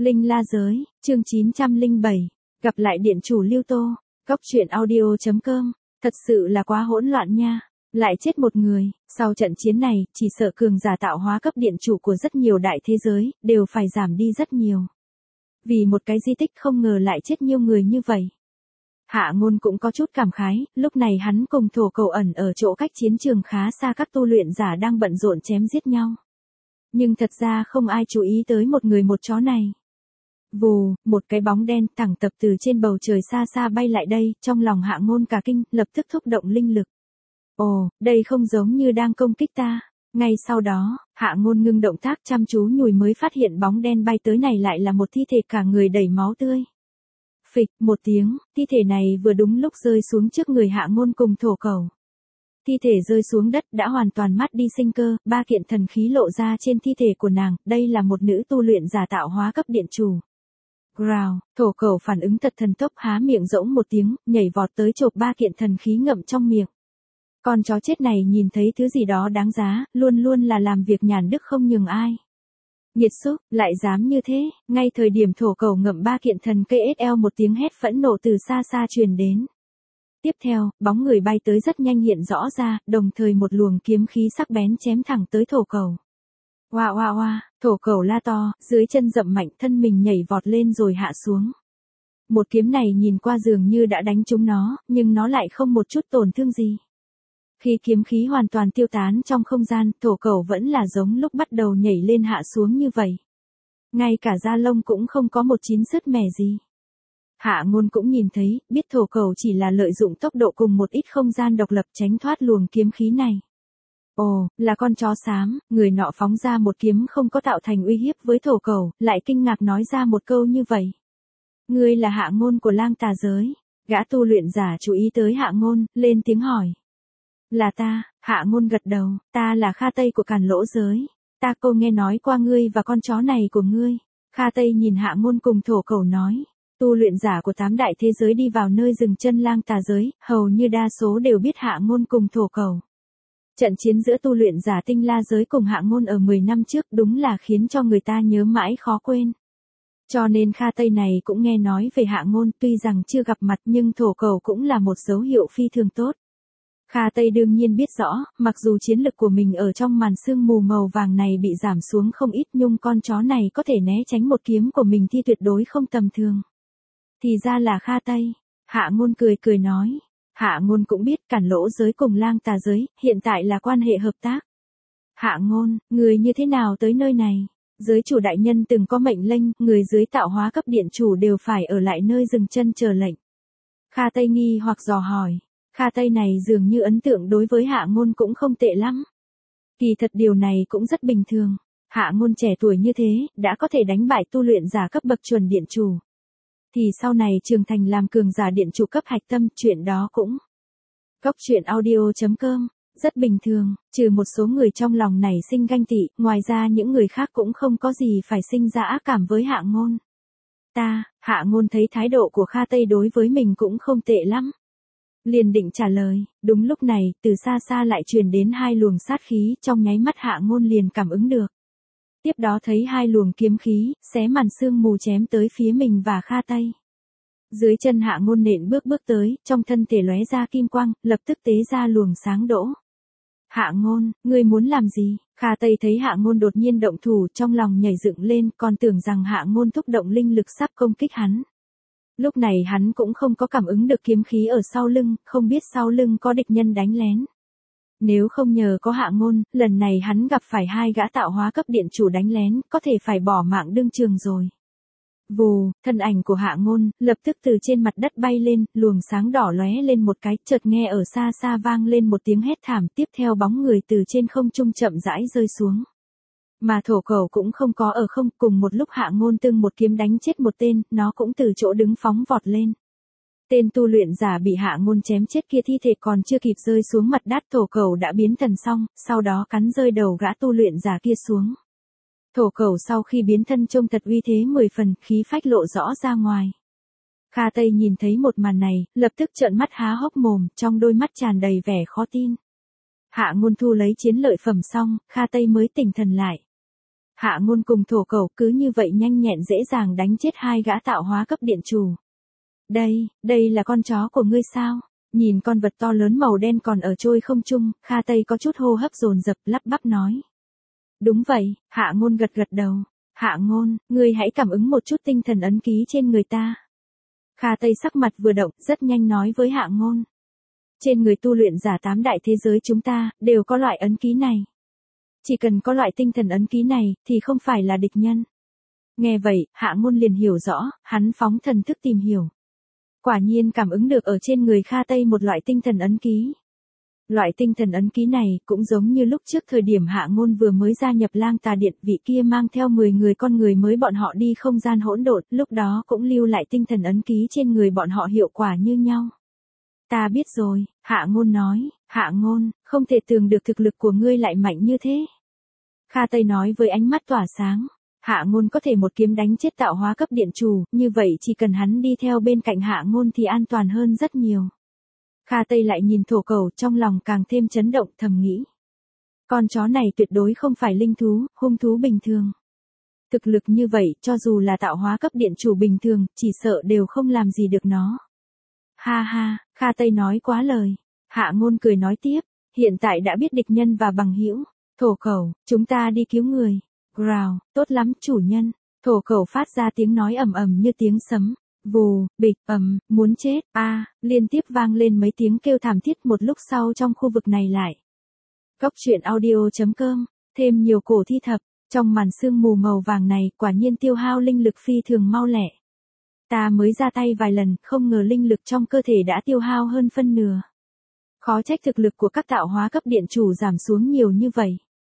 Linh La Giới, chương 907, gặp lại điện chủ Lưu Tô, Cóc truyện audio.com, thật sự là quá hỗn loạn nha, lại chết một người, sau trận chiến này, chỉ sợ cường giả tạo hóa cấp điện chủ của rất nhiều đại thế giới, đều phải giảm đi rất nhiều. Vì một cái di tích không ngờ lại chết nhiều người như vậy. Hạ Ngôn cũng có chút cảm khái, lúc này hắn cùng Thổ Cầu ẩn ở chỗ cách chiến trường khá xa, các tu luyện giả đang bận rộn chém giết nhau. Nhưng thật ra không ai chú ý tới một người một chó này. Vù, một cái bóng đen thẳng tập từ trên bầu trời xa xa bay lại đây, trong lòng Hạ Ngôn cả kinh, lập tức thúc động linh lực. Ồ, đây không giống như đang công kích ta. Ngay sau đó, Hạ Ngôn ngưng động tác chăm chú nhùi mới phát hiện bóng đen bay tới này lại là một thi thể cả người đầy máu tươi. Phịch, một tiếng, thi thể này vừa đúng lúc rơi xuống trước người Hạ Ngôn cùng Thổ Cầu. Thi thể rơi xuống đất đã hoàn toàn mất đi sinh cơ, ba kiện thần khí lộ ra trên thi thể của nàng, đây là một nữ tu luyện giả tạo hóa cấp điện chủ. Growl, Thổ Cầu phản ứng thật thần tốc, há miệng rỗng một tiếng, nhảy vọt tới chộp ba kiện thần khí ngậm trong miệng. Con chó chết này nhìn thấy thứ gì đó đáng giá, luôn luôn là làm việc nhàn đức không nhường ai. Nghiệt xúc, lại dám như thế, ngay thời điểm Thổ Cầu ngậm ba kiện thần cây SL một tiếng hét phẫn nộ từ xa xa truyền đến. Tiếp theo, bóng người bay tới rất nhanh hiện rõ ra, đồng thời một luồng kiếm khí sắc bén chém thẳng tới Thổ Cầu. Oa oa oa, Thổ Cầu la to, dưới chân dậm mạnh, thân mình nhảy vọt lên rồi hạ xuống. Một kiếm này nhìn qua dường như đã đánh trúng nó, nhưng nó lại không một chút tổn thương gì. Khi kiếm khí hoàn toàn tiêu tán trong không gian, Thổ Cầu vẫn là giống lúc bắt đầu nhảy lên hạ xuống như vậy. Ngay cả da lông cũng không có một chín sứt mẻ gì. Hạ Ngôn cũng nhìn thấy, biết Thổ Cầu chỉ là lợi dụng tốc độ cùng một ít không gian độc lập tránh thoát luồng kiếm khí này. Ồ, là con chó xám, người nọ phóng ra một kiếm không có tạo thành uy hiếp với Thổ Cầu, lại kinh ngạc nói ra một câu như vậy. Ngươi là Hạ Ngôn của Lang Tà Giới. Gã tu luyện giả chú ý tới Hạ Ngôn, lên tiếng hỏi. Là ta, Hạ Ngôn gật đầu, ta là Kha Tây của Càn Lỗ Giới. Ta cô nghe nói qua ngươi và con chó này của ngươi. Kha Tây nhìn Hạ Ngôn cùng Thổ Cầu nói. Tu luyện giả của 8 đại thế giới đi vào nơi dừng chân Lang Tà Giới, hầu như đa số đều biết Hạ Ngôn cùng Thổ Cầu. Trận chiến giữa tu luyện giả Tinh La Giới cùng Hạ Ngôn ở 10 năm trước đúng là khiến cho người ta nhớ mãi khó quên. Cho nên Kha Tây này cũng nghe nói về Hạ Ngôn, tuy rằng chưa gặp mặt nhưng Thổ Cầu cũng là một dấu hiệu phi thường tốt. Kha Tây đương nhiên biết rõ, mặc dù chiến lực của mình ở trong màn sương mù màu vàng này bị giảm xuống không ít nhưng con chó này có thể né tránh một kiếm của mình thì tuyệt đối không tầm thường. Thì ra là Kha Tây. Hạ Ngôn cười cười nói. Hạ Ngôn cũng biết Càn Lỗ Giới cùng Lang Tà Giới, hiện tại là quan hệ hợp tác. Hạ Ngôn, người như thế nào tới nơi này? Giới chủ đại nhân từng có mệnh lệnh, người dưới tạo hóa cấp điện chủ đều phải ở lại nơi dừng chân chờ lệnh. Kha Tây nghi hoặc dò hỏi. Kha Tây này dường như ấn tượng đối với Hạ Ngôn cũng không tệ lắm. Kỳ thật điều này cũng rất bình thường. Hạ Ngôn trẻ tuổi như thế, đã có thể đánh bại tu luyện giả cấp bậc chuẩn điện chủ. Thì sau này trưởng thành làm cường giả điện chủ cấp hạch tâm, chuyện đó cũng. Cóc truyện audio.com, rất bình thường, trừ một số người trong lòng nảy sinh ganh tị, ngoài ra những người khác cũng không có gì phải sinh ra ác cảm với Hạ Ngôn. Hạ Ngôn thấy thái độ của Kha Tây đối với mình cũng không tệ lắm. Liền định trả lời, đúng lúc này, từ xa xa lại truyền đến hai luồng sát khí, trong nháy mắt Hạ Ngôn liền cảm ứng được. Tiếp đó thấy hai luồng kiếm khí, xé màn sương mù chém tới phía mình và Kha Tây. Dưới chân Hạ Ngôn nện bước tới, trong thân thể lóe ra kim quang, lập tức tế ra luồng sáng đỗ. Hạ Ngôn, ngươi muốn làm gì? Kha Tây thấy Hạ Ngôn đột nhiên động thủ, trong lòng nhảy dựng lên, còn tưởng rằng Hạ Ngôn thúc động linh lực sắp công kích hắn. Lúc này hắn cũng không có cảm ứng được kiếm khí ở sau lưng, không biết sau lưng có địch nhân đánh lén. Nếu không nhờ có Hạ Ngôn, lần này hắn gặp phải hai gã tạo hóa cấp điện chủ đánh lén, có thể phải bỏ mạng đương trường rồi. Vù, thân ảnh của Hạ Ngôn, lập tức từ trên mặt đất bay lên, luồng sáng đỏ lóe lên một cái, chợt nghe ở xa xa vang lên một tiếng hét thảm, tiếp theo bóng người từ trên không trung chậm rãi rơi xuống. Mà Thổ Cầu cũng không có ở không, cùng một lúc Hạ Ngôn từng một kiếm đánh chết một tên, nó cũng từ chỗ đứng phóng vọt lên. Tên tu luyện giả bị Hạ Ngôn chém chết kia thi thể còn chưa kịp rơi xuống mặt đất, Thổ Cầu đã biến thần xong, sau đó cắn rơi đầu gã tu luyện giả kia xuống. Thổ Cầu sau khi biến thân trông thật uy thế 10 phần, khí phách lộ rõ ra ngoài. Kha Tây nhìn thấy một màn này, lập tức trợn mắt há hốc mồm, trong đôi mắt tràn đầy vẻ khó tin. Hạ Ngôn thu lấy chiến lợi phẩm xong, Kha Tây mới tỉnh thần lại. Hạ Ngôn cùng thổ cẩu cứ như vậy nhanh nhẹn dễ dàng đánh chết hai gã tạo hóa cấp điện chủ. Đây là con chó của ngươi sao? Nhìn con vật to lớn màu đen còn ở trôi không trung, Kha Tây có chút hô hấp dồn dập lắp bắp nói. Đúng vậy, Hạ Ngôn gật gật đầu. Hạ Ngôn, ngươi hãy cảm ứng một chút tinh thần ấn ký trên người ta. Kha Tây sắc mặt vừa động, rất nhanh nói với Hạ Ngôn. Trên người tu luyện giả 8 đại thế giới chúng ta, đều có loại ấn ký này. Chỉ cần có loại tinh thần ấn ký này, thì không phải là địch nhân. Nghe vậy, Hạ Ngôn liền hiểu rõ, hắn phóng thần thức tìm hiểu. Quả nhiên cảm ứng được ở trên người Kha Tây một loại tinh thần ấn ký. Loại tinh thần ấn ký này cũng giống như lúc trước thời điểm Hạ Ngôn vừa mới gia nhập Lang Tà Điện, vị kia mang theo 10 người con người mới bọn họ đi không gian hỗn độn, lúc đó cũng lưu lại tinh thần ấn ký trên người bọn họ hiệu quả như nhau. Ta biết rồi, Hạ Ngôn nói, Hạ Ngôn, không thể tưởng được thực lực của ngươi lại mạnh như thế. Kha Tây nói với ánh mắt tỏa sáng, Hạ Ngôn có thể một kiếm đánh chết tạo hóa cấp điện chủ, như vậy chỉ cần hắn đi theo bên cạnh Hạ Ngôn thì an toàn hơn rất nhiều. Kha Tây lại nhìn thổ cẩu trong lòng càng thêm chấn động thầm nghĩ. Con chó này tuyệt đối không phải linh thú, hung thú bình thường. Thực lực như vậy, cho dù là tạo hóa cấp điện chủ bình thường, chỉ sợ đều không làm gì được nó. Ha ha, Kha Tây nói quá lời. Hạ Ngôn cười nói tiếp, hiện tại đã biết địch nhân và bằng hữu. Thổ cẩu, chúng ta đi cứu người. Growl, tốt lắm chủ nhân. Thổ cẩu phát ra tiếng nói ầm ầm như tiếng sấm. Vù, bịch, muốn chết, liên tiếp vang lên mấy tiếng kêu thảm thiết một lúc sau trong khu vực này lại. Góc truyện audio.com, thêm nhiều cổ thi thập, trong màn sương mù màu vàng này quả nhiên tiêu hao linh lực phi thường mau lẹ. Ta mới ra tay vài lần, không ngờ linh lực trong cơ thể đã tiêu hao hơn phân nửa. Khó trách thực lực của các tạo hóa cấp điện chủ giảm xuống nhiều như vậy.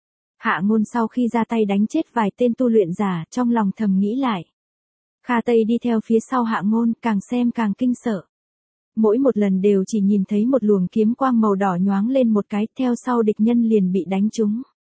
Hạ Ngôn sau khi ra tay đánh chết vài tên tu luyện giả, trong lòng thầm nghĩ lại. Kha Tây đi theo phía sau Hạ Ngôn, càng xem càng kinh sợ. Mỗi một lần đều chỉ nhìn thấy một luồng kiếm quang màu đỏ nhoáng lên một cái, theo sau địch nhân liền bị đánh trúng.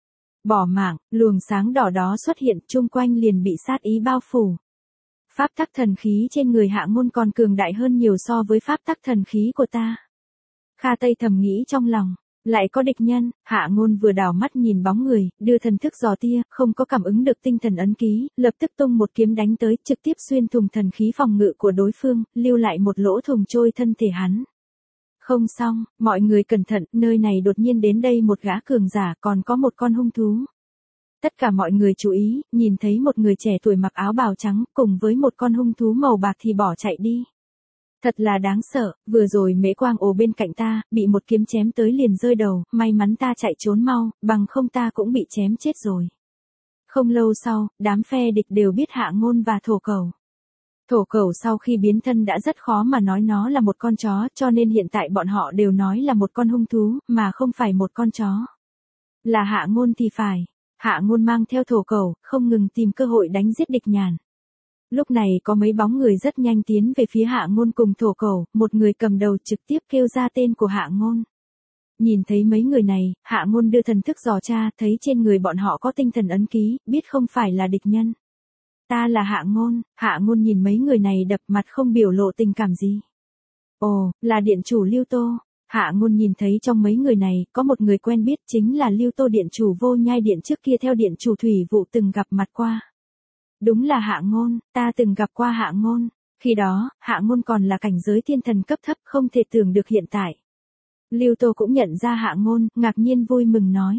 Bỏ mạng, luồng sáng đỏ đó xuất hiện, chung quanh liền bị sát ý bao phủ. Pháp tắc thần khí trên người Hạ Ngôn còn cường đại hơn nhiều so với pháp tắc thần khí của ta. Kha Tây thầm nghĩ trong lòng. Lại có địch nhân, Hạ Ngôn vừa đảo mắt nhìn bóng người, đưa thần thức dò tia, không có cảm ứng được tinh thần ấn ký, lập tức tung một kiếm đánh tới, trực tiếp xuyên thủng thần khí phòng ngự của đối phương, lưu lại một lỗ thủng trôi thân thể hắn. Không xong, mọi người cẩn thận, nơi này đột nhiên đến đây một gã cường giả, còn có một con hung thú. Tất cả mọi người chú ý, nhìn thấy một người trẻ tuổi mặc áo bào trắng, cùng với một con hung thú màu bạc thì bỏ chạy đi. Thật là đáng sợ, vừa rồi Mễ Quang ồ bên cạnh ta, bị một kiếm chém tới liền rơi đầu, may mắn ta chạy trốn mau, bằng không ta cũng bị chém chết rồi. Không lâu sau, đám phe địch đều biết Hạ Ngôn và thổ cẩu. Thổ cẩu sau khi biến thân đã rất khó mà nói nó là một con chó, cho nên hiện tại bọn họ đều nói là một con hung thú, mà không phải một con chó. Là Hạ Ngôn thì phải. Hạ Ngôn mang theo thổ cẩu, không ngừng tìm cơ hội đánh giết địch nhàn. Lúc này có mấy bóng người rất nhanh tiến về phía Hạ Ngôn cùng thổ cẩu, một người cầm đầu trực tiếp kêu ra tên của Hạ Ngôn. Nhìn thấy mấy người này, Hạ Ngôn đưa thần thức dò tra, thấy trên người bọn họ có tinh thần ấn ký, biết không phải là địch nhân. Ta là Hạ Ngôn nhìn mấy người này đập mặt không biểu lộ tình cảm gì. Ồ, là điện chủ Lưu Tô. Hạ Ngôn nhìn thấy trong mấy người này, có một người quen biết chính là Lưu Tô điện chủ Vô Nhai Điện trước kia theo điện chủ Thủy Vụ từng gặp mặt qua. Đúng là Hạ Ngôn, ta từng gặp qua Hạ Ngôn. Khi đó, Hạ Ngôn còn là cảnh giới thiên thần cấp thấp, không thể tưởng được hiện tại. Lưu Tô cũng nhận ra Hạ Ngôn, ngạc nhiên vui mừng nói.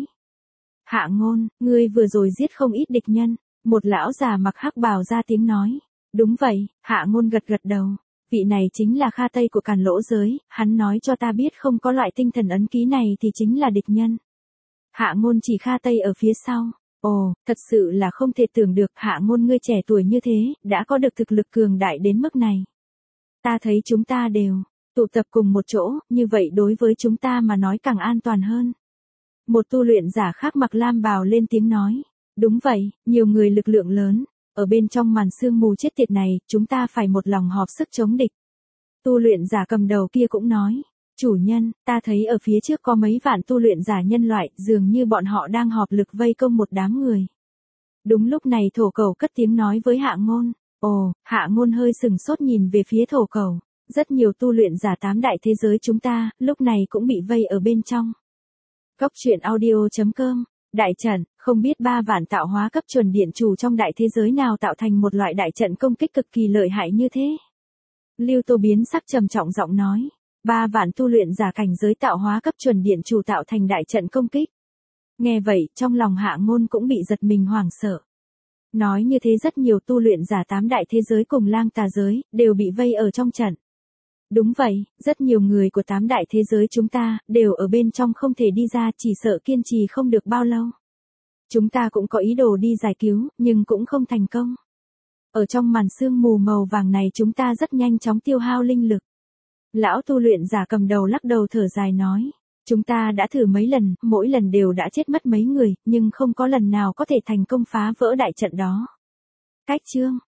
Hạ Ngôn, ngươi vừa rồi giết không ít địch nhân. Một lão già mặc hắc bào ra tiếng nói. Đúng vậy, Hạ Ngôn gật gật đầu. Vị này chính là Kha Tây của Càn Lỗ giới, hắn nói cho ta biết không có loại tinh thần ấn ký này thì chính là địch nhân. Hạ Ngôn chỉ Kha Tây ở phía sau. Ồ, thật sự là không thể tưởng được Hạ Ngôn ngươi trẻ tuổi như thế, đã có được thực lực cường đại đến mức này. Ta thấy chúng ta đều tụ tập cùng một chỗ, như vậy đối với chúng ta mà nói càng an toàn hơn. Một tu luyện giả khác mặc lam bào lên tiếng nói. Đúng vậy, nhiều người lực lượng lớn. Ở bên trong màn sương mù chết tiệt này, chúng ta phải một lòng họp sức chống địch. Tu luyện giả cầm đầu kia cũng nói. Chủ nhân, ta thấy ở phía trước có mấy vạn tu luyện giả nhân loại, dường như bọn họ đang họp lực vây công một đám người. Đúng lúc này thổ cẩu cất tiếng nói với Hạ Ngôn. Ồ, Hạ Ngôn hơi sừng sốt nhìn về phía thổ cẩu. Rất nhiều tu luyện giả 8 đại thế giới chúng ta, lúc này cũng bị vây ở bên trong. Góc truyện audio.com Đại trận, không biết 3 vạn tạo hóa cấp chuẩn điện chủ trong đại thế giới nào tạo thành một loại đại trận công kích cực kỳ lợi hại như thế. Lưu Tô biến sắc trầm trọng giọng nói. 3 vạn tu luyện giả cảnh giới tạo hóa cấp chuẩn điện chủ tạo thành đại trận công kích. Nghe vậy, trong lòng Hạ Ngôn cũng bị giật mình hoảng sợ. Nói như thế rất nhiều tu luyện giả 8 đại thế giới cùng Lang Tà giới, đều bị vây ở trong trận. Đúng vậy, rất nhiều người của 8 đại thế giới chúng ta, đều ở bên trong không thể đi ra, chỉ sợ kiên trì không được bao lâu. Chúng ta cũng có ý đồ đi giải cứu, nhưng cũng không thành công. Ở trong màn sương mù màu vàng này chúng ta rất nhanh chóng tiêu hao linh lực. Lão tu luyện giả cầm đầu lắc đầu thở dài nói. Chúng ta đã thử mấy lần, mỗi lần đều đã chết mất mấy người, nhưng không có lần nào có thể thành công phá vỡ đại trận đó. Cách chương